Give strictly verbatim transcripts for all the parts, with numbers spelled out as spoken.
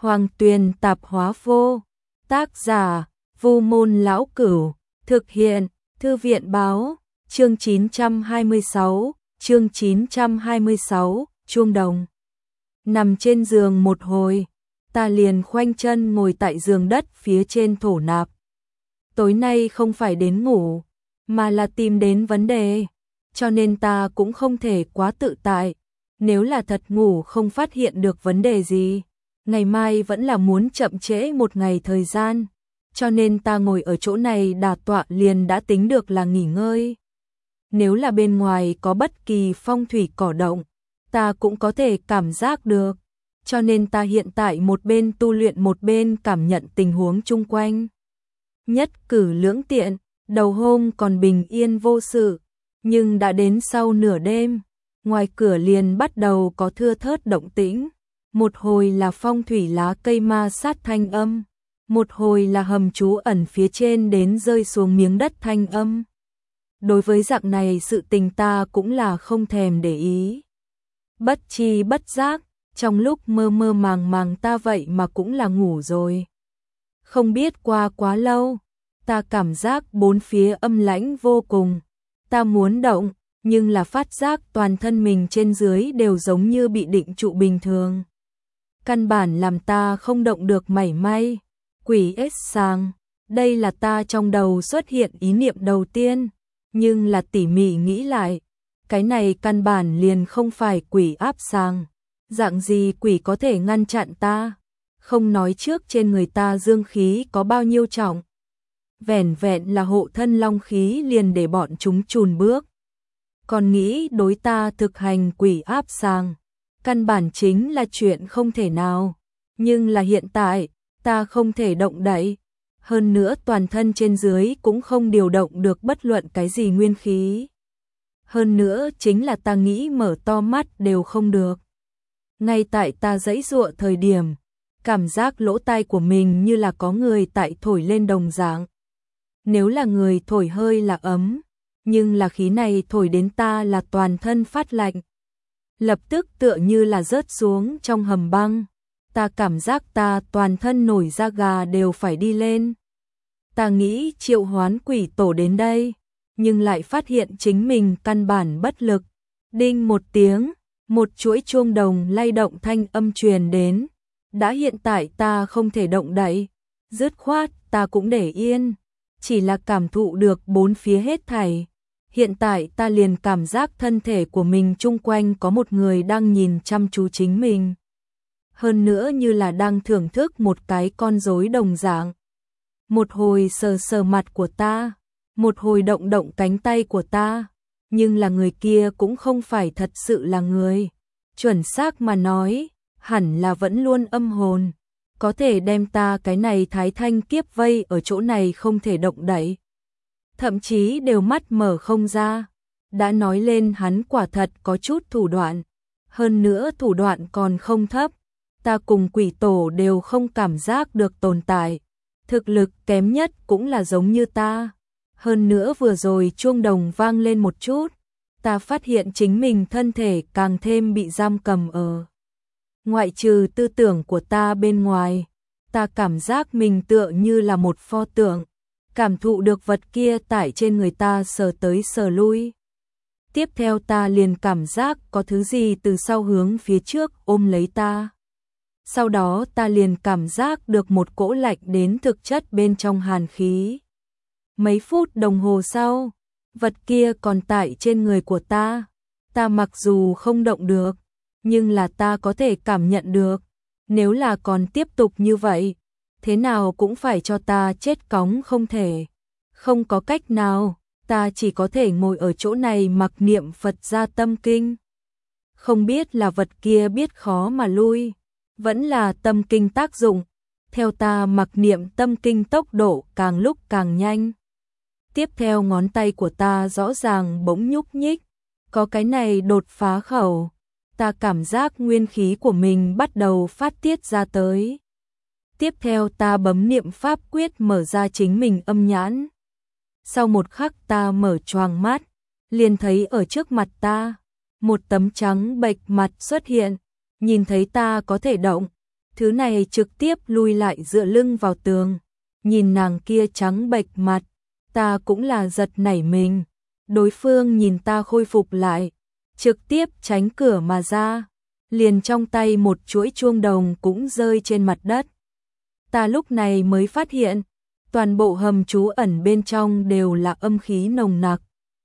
Hoàng Tuyền Tạp Hóa Vô. Tác giả: Vu Môn Lão Cửu. Thực hiện: Thư viện Báo. Chương chín trăm hai mươi sáu, chương chín trăm hai mươi sáu, chuông đồng. Nằm trên giường một hồi, ta liền khoanh chân ngồi tại giường đất phía trên thổ nạp. Tối nay không phải đến ngủ, mà là tìm đến vấn đề, cho nên ta cũng không thể quá tự tại. Nếu là thật ngủ không phát hiện được vấn đề gì, ngày mai vẫn là muốn chậm trễ một ngày thời gian, cho nên ta ngồi ở chỗ này đả tọa liền đã tính được là nghỉ ngơi. Nếu là bên ngoài có bất kỳ phong thủy cỏ động, ta cũng có thể cảm giác được, cho nên ta hiện tại một bên tu luyện một bên cảm nhận tình huống chung quanh. Nhất cử lưỡng tiện, đầu hôm còn bình yên vô sự, nhưng đã đến sau nửa đêm, ngoài cửa liền bắt đầu có thưa thớt động tĩnh. Một hồi là phong thủy lá cây ma sát thanh âm, một hồi là hầm trú ẩn phía trên đến rơi xuống miếng đất thanh âm. Đối với dạng này sự tình ta cũng là không thèm để ý. Bất chi bất giác, trong lúc mơ mơ màng màng ta vậy mà cũng là ngủ rồi. Không biết qua quá lâu, ta cảm giác bốn phía âm lãnh vô cùng. Ta muốn động, nhưng là phát giác toàn thân mình trên dưới đều giống như bị định trụ bình thường. Căn bản làm ta không động được mảy may. Quỷ ếch sàng, đây là ta trong đầu xuất hiện ý niệm đầu tiên, nhưng là tỉ mỉ nghĩ lại, cái này căn bản liền không phải quỷ áp sàng. Dạng gì quỷ có thể ngăn chặn ta? Không nói trước trên người ta dương khí có bao nhiêu trọng, vẻn vẹn là hộ thân long khí liền để bọn chúng chùn bước. Còn nghĩ đối ta thực hành quỷ áp sàng, căn bản chính là chuyện không thể nào. Nhưng là hiện tại, ta không thể động đậy, hơn nữa toàn thân trên dưới cũng không điều động được bất luận cái gì nguyên khí. Hơn nữa chính là ta nghĩ mở to mắt đều không được. Ngay tại ta giãy giụa thời điểm, cảm giác lỗ tai của mình như là có người tại thổi lên đồng dạng. Nếu là người thổi hơi là ấm, nhưng là khí này thổi đến ta là toàn thân phát lạnh. Lập tức tựa như là rớt xuống trong hầm băng. Ta cảm giác ta toàn thân nổi da gà đều phải đi lên. Ta nghĩ triệu hoán quỷ tổ đến đây, nhưng lại phát hiện chính mình căn bản bất lực. Đinh một tiếng, một chuỗi chuông đồng lay động thanh âm truyền đến. Đã hiện tại ta không thể động đậy, dứt khoát ta cũng để yên, chỉ là cảm thụ được bốn phía hết thảy. Hiện tại ta liền cảm giác thân thể của mình chung quanh có một người đang nhìn chăm chú chính mình. Hơn nữa như là đang thưởng thức một cái con rối đồng dạng. Một hồi sờ sờ mặt của ta, một hồi động động cánh tay của ta, nhưng là người kia cũng không phải thật sự là người. Chuẩn xác mà nói, hẳn là vẫn luôn âm hồn, có thể đem ta cái này thái thanh kiếp vây ở chỗ này không thể động đậy. Thậm chí đều mắt mở không ra. Đã nói lên hắn quả thật có chút thủ đoạn, hơn nữa thủ đoạn còn không thấp. Ta cùng quỷ tổ đều không cảm giác được tồn tại, thực lực kém nhất cũng là giống như ta. Hơn nữa vừa rồi chuông đồng vang lên một chút, ta phát hiện chính mình thân thể càng thêm bị giam cầm ở. Ngoại trừ tư tưởng của ta bên ngoài, ta cảm giác mình tựa như là một pho tượng, cảm thụ được vật kia tải trên người ta sờ tới sờ lui. Tiếp theo ta liền cảm giác có thứ gì từ sau hướng phía trước ôm lấy ta. Sau đó ta liền cảm giác được một cỗ lạnh đến thực chất bên trong hàn khí. Mấy phút đồng hồ sau, vật kia còn tải trên người của ta. Ta mặc dù không động được, nhưng là ta có thể cảm nhận được. Nếu là còn tiếp tục như vậy, thế nào cũng phải cho ta chết cóng không thể. Không có cách nào, ta chỉ có thể ngồi ở chỗ này mặc niệm Phật ra tâm kinh. Không biết là vật kia biết khó mà lui, vẫn là tâm kinh tác dụng. Theo ta mặc niệm tâm kinh tốc độ càng lúc càng nhanh. Tiếp theo ngón tay của ta rõ ràng bỗng nhúc nhích, có cái này đột phá khẩu. Ta cảm giác nguyên khí của mình bắt đầu phát tiết ra tới. Tiếp theo ta bấm niệm pháp quyết mở ra chính mình âm nhãn. Sau một khắc ta mở choàng mắt, liền thấy ở trước mặt ta, một tấm trắng bệch mặt xuất hiện, nhìn thấy ta có thể động, Thứ này trực tiếp lui lại dựa lưng vào tường, nhìn nàng kia trắng bệch mặt, ta cũng là giật nảy mình. Đối phương nhìn ta khôi phục lại, trực tiếp tránh cửa mà ra, liền trong tay một chuỗi chuông đồng cũng rơi trên mặt đất. Ta lúc này mới phát hiện, toàn bộ hầm trú ẩn bên trong đều là âm khí nồng nặc.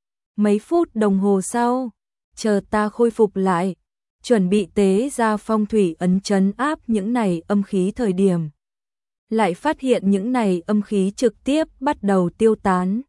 Mấy phút đồng hồ sau, chờ ta khôi phục lại, chuẩn bị tế ra phong thủy ấn trấn áp những này âm khí thời điểm. Lại phát hiện những này âm khí trực tiếp bắt đầu tiêu tán.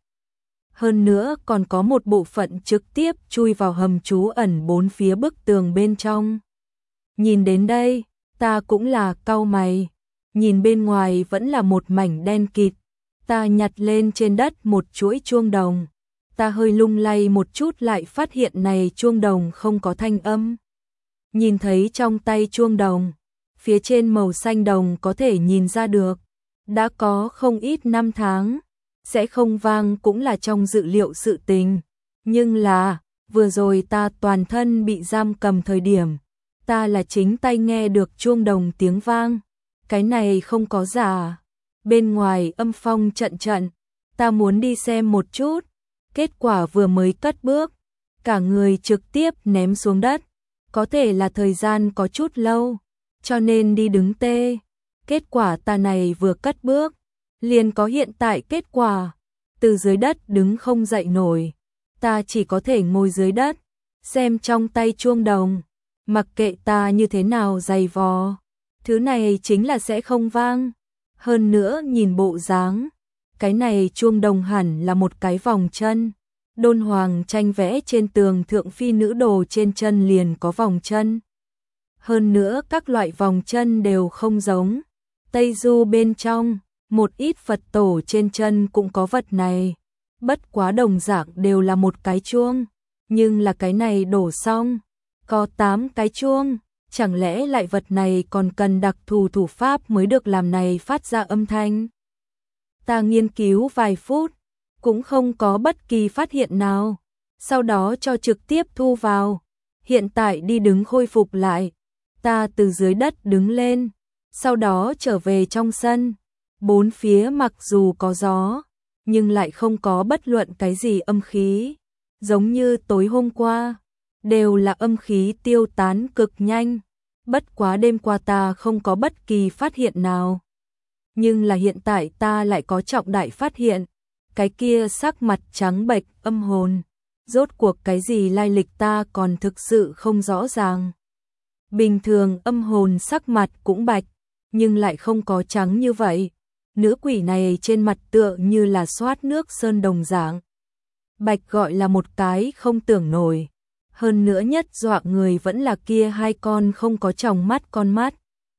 Hơn nữa còn có một bộ phận trực tiếp chui vào hầm trú ẩn bốn phía bức tường bên trong. Nhìn đến đây, ta cũng là cau mày, nhìn bên ngoài vẫn là một mảnh đen kịt. Ta nhặt lên trên đất một chuỗi chuông đồng, ta hơi lung lay một chút lại phát hiện này chuông đồng không có thanh âm. Nhìn thấy trong tay chuông đồng, phía trên màu xanh đồng có thể nhìn ra được, đã có không ít năm tháng, sẽ không vang cũng là trong dự liệu sự tình. Nhưng là, vừa rồi ta toàn thân bị giam cầm thời điểm, ta là chính tay nghe được chuông đồng tiếng vang, cái này không có giả. Bên ngoài âm phong trận trận, ta muốn đi xem một chút, kết quả vừa mới cất bước, cả người trực tiếp ném xuống đất, có thể là thời gian có chút lâu, cho nên đi đứng tê. Kết quả ta này vừa cất bước, liền có hiện tại kết quả, từ dưới đất đứng không dậy nổi, ta chỉ có thể ngồi dưới đất, xem trong tay chuông đồng, mặc kệ ta như thế nào giày vò, thứ này chính là sẽ không vang. Hơn nữa nhìn bộ dáng, cái này chuông đồng hẳn là một cái vòng chân. Đôn hoàng tranh vẽ trên tường thượng phi nữ đồ trên chân liền có vòng chân. Hơn nữa các loại vòng chân đều không giống. Tây Du bên trong, một ít Phật tổ trên chân cũng có vật này. Bất quá đồng dạng đều là một cái chuông, nhưng là cái này đổ xong, có tám cái chuông. Chẳng lẽ lại vật này còn cần đặc thù thủ pháp mới được làm này phát ra âm thanh? Ta nghiên cứu vài phút, cũng không có bất kỳ phát hiện nào, sau đó cho trực tiếp thu vào. Hiện tại đi đứng khôi phục lại, ta từ dưới đất đứng lên, sau đó trở về trong sân. Bốn phía mặc dù có gió, nhưng lại không có bất luận cái gì âm khí, giống như tối hôm qua. Đều là âm khí tiêu tán cực nhanh, bất quá đêm qua ta không có bất kỳ phát hiện nào. Nhưng là hiện tại ta lại có trọng đại phát hiện, cái kia sắc mặt trắng bệch âm hồn, rốt cuộc cái gì lai lịch ta còn thực sự không rõ ràng. Bình thường âm hồn sắc mặt cũng bạch, nhưng lại không có trắng như vậy. Nữ quỷ này trên mặt tựa như là xoát nước sơn đồng dạng. Bạch gọi là một cái không tưởng nổi. Hơn nữa nhất dọa người vẫn là kia hai con không có tròng mắt con mắt.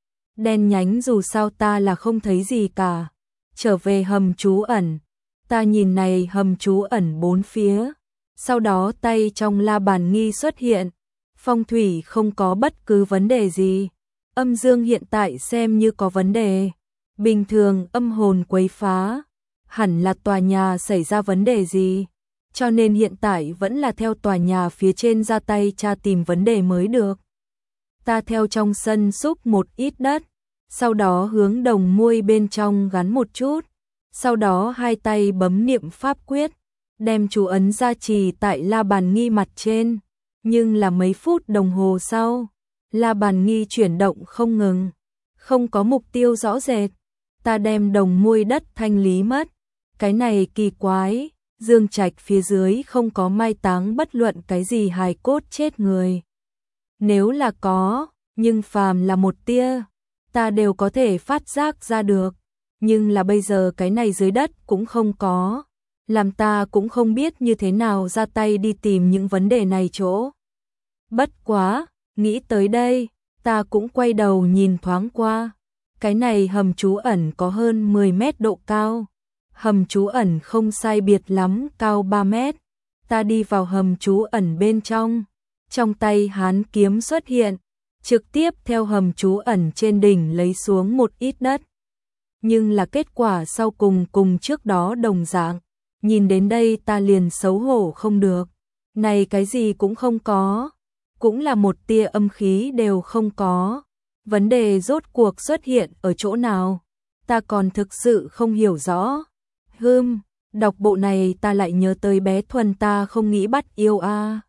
Đen nhánh dù sao ta là không thấy gì cả. Trở về hầm trú ẩn, ta nhìn này hầm trú ẩn bốn phía. Sau đó tay trong la bàn nghi xuất hiện. Phong thủy không có bất cứ vấn đề gì. Âm dương hiện tại xem như có vấn đề. Bình thường âm hồn quấy phá, hẳn là tòa nhà xảy ra vấn đề gì. Cho nên hiện tại vẫn là theo tòa nhà phía trên ra tay tra tìm vấn đề mới được. Ta theo trong sân xúc một ít đất, sau đó hướng đồng muôi bên trong gắn một chút, sau đó hai tay bấm niệm pháp quyết, đem chú ấn gia trì tại la bàn nghi mặt trên. Nhưng là mấy phút đồng hồ sau, la bàn nghi chuyển động không ngừng, không có mục tiêu rõ rệt. Ta đem đồng muôi đất thanh lý mất. Cái này kỳ quái. Dương trạch phía dưới không có mai táng bất luận cái gì hài cốt chết người. Nếu là có, nhưng phàm là một tia, ta đều có thể phát giác ra được. Nhưng là bây giờ cái này dưới đất cũng không có, làm ta cũng không biết như thế nào ra tay đi tìm những vấn đề này chỗ. Bất quá, nghĩ tới đây, ta cũng quay đầu nhìn thoáng qua. Cái này hầm trú ẩn có hơn mười mét độ cao. Hầm trú ẩn không sai biệt lắm, cao ba mét. Ta đi vào hầm trú ẩn bên trong, trong tay hán kiếm xuất hiện, trực tiếp theo hầm trú ẩn trên đỉnh lấy xuống một ít đất. Nhưng là kết quả sau cùng cùng trước đó đồng dạng. Nhìn đến đây ta liền xấu hổ không được. Này cái gì cũng không có, cũng là một tia âm khí đều không có. Vấn đề rốt cuộc xuất hiện ở chỗ nào? Ta còn thực sự không hiểu rõ. Hừm, đọc bộ này ta lại nhớ tới bé Thuần ta không nghĩ bắt yêu a. À.